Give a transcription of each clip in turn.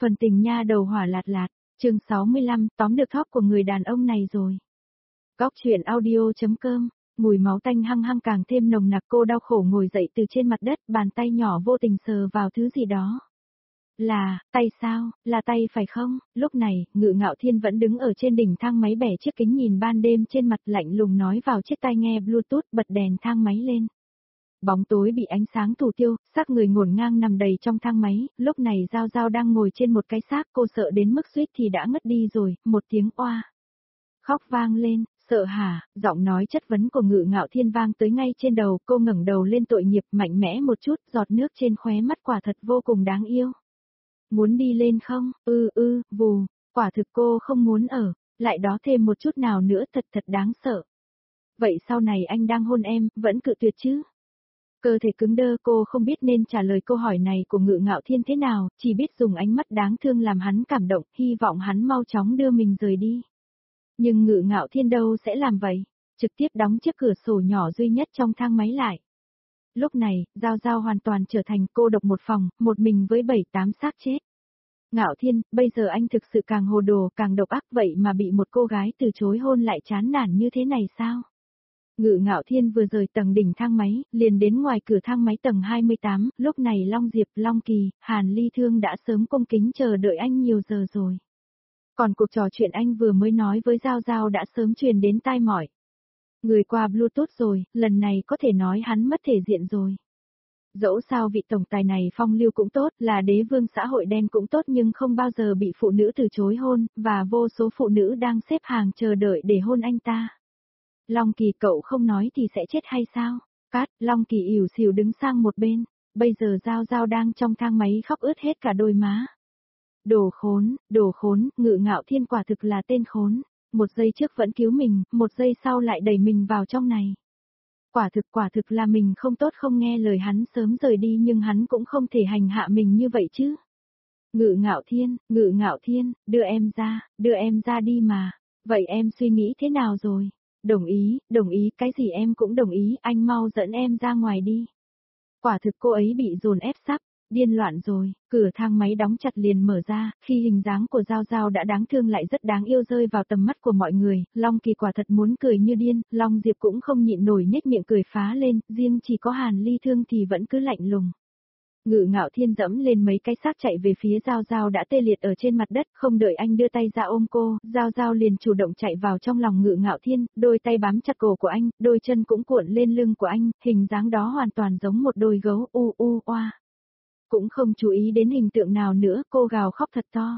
Phần tình nha đầu hỏa lạt lạt, chương 65, tóm được thóp của người đàn ông này rồi. Góc truyện audio.com, mùi máu tanh hăng hăng càng thêm nồng nặc, cô đau khổ ngồi dậy từ trên mặt đất, bàn tay nhỏ vô tình sờ vào thứ gì đó. Là, tay sao, là tay phải không? Lúc này, Ngự Ngạo Thiên vẫn đứng ở trên đỉnh thang máy bẻ chiếc kính nhìn ban đêm trên mặt, lạnh lùng nói vào chiếc tai nghe Bluetooth, bật đèn thang máy lên. Bóng tối bị ánh sáng thủ tiêu, xác người ngổn ngang nằm đầy trong thang máy, lúc này Giao Giao đang ngồi trên một cái xác, cô sợ đến mức suýt thì đã ngất đi rồi, một tiếng oa. Khóc vang lên, sợ hả, giọng nói chất vấn của Ngự Ngạo Thiên vang tới ngay trên đầu, cô ngẩng đầu lên tội nghiệp mạnh mẽ một chút, giọt nước trên khóe mắt quả thật vô cùng đáng yêu. Muốn đi lên không? Vù, quả thực cô không muốn ở, lại đó thêm một chút nào nữa thật đáng sợ. Vậy sau này anh đang hôn em, vẫn cự tuyệt chứ? Cơ thể cứng đơ, cô không biết nên trả lời câu hỏi này của Ngự Ngạo Thiên thế nào, chỉ biết dùng ánh mắt đáng thương làm hắn cảm động, hy vọng hắn mau chóng đưa mình rời đi. Nhưng Ngự Ngạo Thiên đâu sẽ làm vậy, trực tiếp đóng chiếc cửa sổ nhỏ duy nhất trong thang máy lại. Lúc này, Giao Giao hoàn toàn trở thành cô độc một phòng, một mình với 7-8 xác chết. Ngạo Thiên, bây giờ anh thực sự càng hồ đồ, càng độc ác vậy mà bị một cô gái từ chối hôn lại chán nản như thế này sao? Ngự Ngạo Thiên vừa rời tầng đỉnh thang máy, liền đến ngoài cửa thang máy tầng 28, lúc này Long Diệp, Long Kỳ, Hàn Ly Thương đã sớm cung kính chờ đợi anh nhiều giờ rồi. Còn cuộc trò chuyện anh vừa mới nói với Giao Giao đã sớm truyền đến tai mỏi. Người qua Bluetooth rồi, lần này có thể nói hắn mất thể diện rồi. Dẫu sao vị tổng tài này phong lưu cũng tốt, là đế vương xã hội đen cũng tốt nhưng không bao giờ bị phụ nữ từ chối hôn, và vô số phụ nữ đang xếp hàng chờ đợi để hôn anh ta. Long Kỳ, cậu không nói thì sẽ chết hay sao? Cát, Long Kỳ ỉu xìu đứng sang một bên, bây giờ Giao Giao đang trong thang máy khóc ướt hết cả đôi má. Đồ khốn, Ngự Ngạo Thiên quả thực là tên khốn, một giây trước vẫn cứu mình, một giây sau lại đẩy mình vào trong này. Quả thực là mình không tốt không nghe lời hắn sớm rời đi nhưng hắn cũng không thể hành hạ mình như vậy chứ. Ngự Ngạo Thiên, đưa em ra đi mà, vậy em suy nghĩ thế nào rồi? Đồng ý, cái gì em cũng đồng ý, anh mau dẫn em ra ngoài đi. Quả thực cô ấy bị dồn ép sắp, điên loạn rồi, cửa thang máy đóng chặt liền mở ra, khi hình dáng của Giao Giao đã đáng thương lại rất đáng yêu rơi vào tầm mắt của mọi người, Long Kỳ quả thật muốn cười như điên, Long Diệp cũng không nhịn nổi nhếch miệng cười phá lên, riêng chỉ có Hàn Ly Thương thì vẫn cứ lạnh lùng. Ngự Ngạo Thiên dẫm lên mấy cái xác chạy về phía Giao Giao đã tê liệt ở trên mặt đất, không đợi anh đưa tay ra ôm cô, Giao Giao liền chủ động chạy vào trong lòng Ngự Ngạo Thiên, đôi tay bám chặt cổ của anh, đôi chân cũng cuộn lên lưng của anh, hình dáng đó hoàn toàn giống một đôi gấu oa. Cũng không chú ý đến hình tượng nào nữa, cô gào khóc thật to.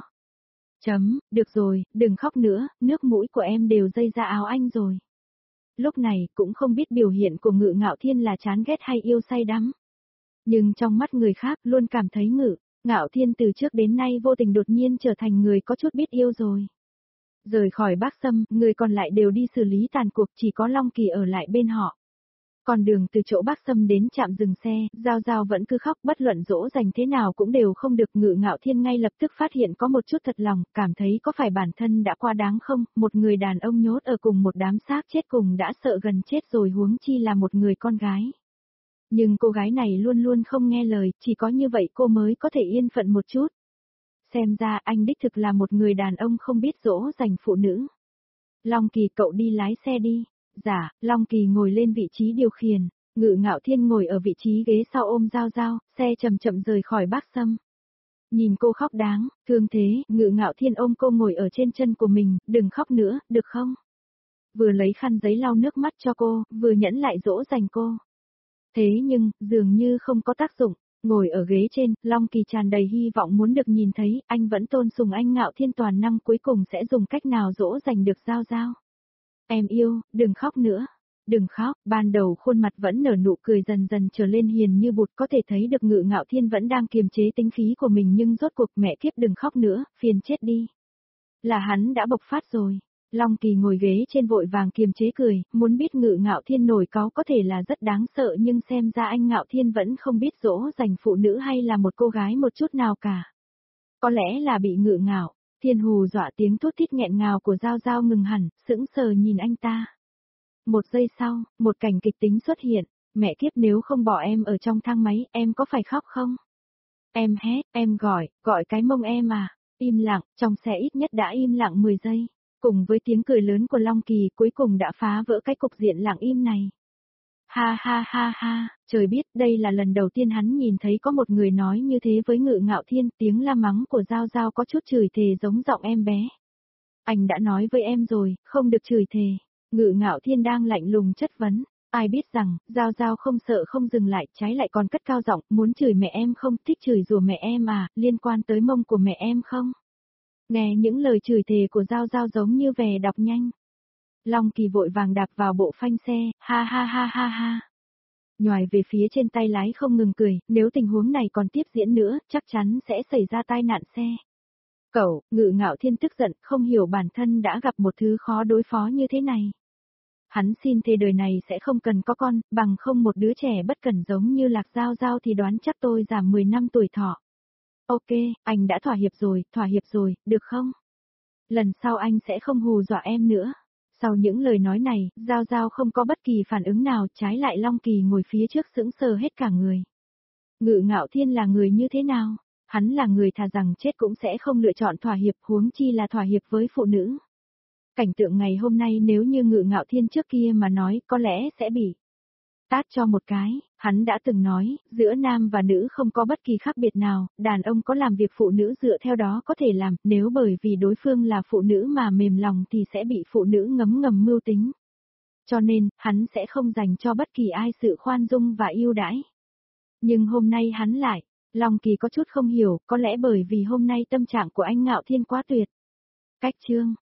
Được rồi, đừng khóc nữa, nước mũi của em đều dây ra áo anh rồi. Lúc này, cũng không biết biểu hiện của Ngự Ngạo Thiên là chán ghét hay yêu say đắm. Nhưng trong mắt người khác luôn cảm thấy Ngự Ngạo Thiên từ trước đến nay vô tình đột nhiên trở thành người có chút biết yêu rồi. Rời khỏi Bác Sâm, người còn lại đều đi xử lý tàn cuộc, chỉ có Long Kỳ ở lại bên họ. Còn đường từ chỗ Bác Sâm đến trạm dừng xe, Giao Giao vẫn cứ khóc, bất luận dỗ dành thế nào cũng đều không được. Ngự Ngạo Thiên ngay lập tức phát hiện có một chút thật lòng, cảm thấy có phải bản thân đã quá đáng không, một người đàn ông nhốt ở cùng một đám xác chết cùng đã sợ gần chết rồi huống chi là một người con gái. Nhưng cô gái này luôn luôn không nghe lời, chỉ có như vậy cô mới có thể yên phận một chút. Xem ra anh đích thực là một người đàn ông không biết dỗ dành phụ nữ. Long Kỳ, cậu đi lái xe đi. Dạ, Long Kỳ ngồi lên vị trí điều khiển, Ngự Ngạo Thiên ngồi ở vị trí ghế sau ôm Giao Giao, xe chậm chậm rời khỏi Bác Sâm. Nhìn cô khóc đáng, thương thế, Ngự Ngạo Thiên ôm cô ngồi ở trên chân của mình, đừng khóc nữa, được không? Vừa lấy khăn giấy lau nước mắt cho cô, vừa nhẫn lại dỗ dành cô. Thế nhưng, dường như không có tác dụng, ngồi ở ghế trên, Long Kỳ tràn đầy hy vọng muốn được nhìn thấy, anh vẫn tôn sùng anh Ngạo Thiên toàn năng cuối cùng sẽ dùng cách nào dỗ dành được Giao Giao. Em yêu, đừng khóc nữa. Đừng khóc, ban đầu khuôn mặt vẫn nở nụ cười dần dần trở lên hiền như bụt, có thể thấy được Ngự Ngạo Thiên vẫn đang kiềm chế tính khí của mình nhưng rốt cuộc mẹ kiếp đừng khóc nữa, phiền chết đi. Là hắn đã bộc phát rồi. Long Kỳ ngồi ghế trên vội vàng kiềm chế cười, muốn biết Ngự Ngạo Thiên nổi cáu có thể là rất đáng sợ nhưng xem ra anh Ngạo Thiên vẫn không biết dỗ dành phụ nữ hay là một cô gái một chút nào cả. Có lẽ là bị Ngự Ngạo Thiên hù dọa, tiếng thút thít nghẹn ngào của Giao Giao ngừng hẳn, sững sờ nhìn anh ta. Một giây sau, một cảnh kịch tính xuất hiện, mẹ kiếp nếu không bỏ em ở trong thang máy, em có phải khóc không? Em hét, em gọi cái mông em à, Im lặng, trong xe ít nhất đã im lặng 10 giây. Cùng với tiếng cười lớn của Long Kỳ cuối cùng đã phá vỡ cái cục diện lặng im này. Ha ha ha ha, trời biết đây là lần đầu tiên hắn nhìn thấy có một người nói như thế với Ngự Ngạo Thiên, tiếng la mắng của Giao Giao có chút chửi thề giống giọng em bé. Anh đã nói với em rồi, không được chửi thề. Ngự Ngạo Thiên đang lạnh lùng chất vấn, ai biết rằng, Giao Giao không sợ không dừng lại, trái lại còn cất cao giọng, muốn chửi mẹ em không, thích chửi rủa mẹ em à, liên quan tới mông của mẹ em không? Nghe những lời chửi thề của Giao Giao giống như vẻ đọc nhanh. Long Kỳ vội vàng đạp vào bộ phanh xe, ha ha ha ha ha. Nhoài về phía trên tay lái không ngừng cười, nếu tình huống này còn tiếp diễn nữa, chắc chắn sẽ xảy ra tai nạn xe. Cậu, Ngự Ngạo Thiên tức giận, không hiểu bản thân đã gặp một thứ khó đối phó như thế này. Hắn xin thề đời này sẽ không cần có con, bằng không một đứa trẻ bất cẩn giống như Lạc Giao Giao thì đoán chắc tôi giảm 10 năm tuổi thọ. Ok, anh đã thỏa hiệp rồi, được không? Lần sau anh sẽ không hù dọa em nữa. Sau những lời nói này, Giao Giao không có bất kỳ phản ứng nào, trái lại Long Kỳ ngồi phía trước sững sờ hết cả người. Ngự Ngạo Thiên là người như thế nào? Hắn là người thà rằng chết cũng sẽ không lựa chọn thỏa hiệp, huống chi là thỏa hiệp với phụ nữ. Cảnh tượng ngày hôm nay nếu như Ngự Ngạo Thiên trước kia mà nói có lẽ sẽ bị tát cho một cái, hắn đã từng nói, giữa nam và nữ không có bất kỳ khác biệt nào, đàn ông có làm việc phụ nữ dựa theo đó có thể làm, nếu bởi vì đối phương là phụ nữ mà mềm lòng thì sẽ bị phụ nữ ngấm ngầm mưu tính. Cho nên, hắn sẽ không dành cho bất kỳ ai sự khoan dung và yêu đãi. Nhưng hôm nay hắn lại, Long Kỳ có chút không hiểu, có lẽ bởi vì hôm nay tâm trạng của anh Ngạo Thiên quá tuyệt. Cách chương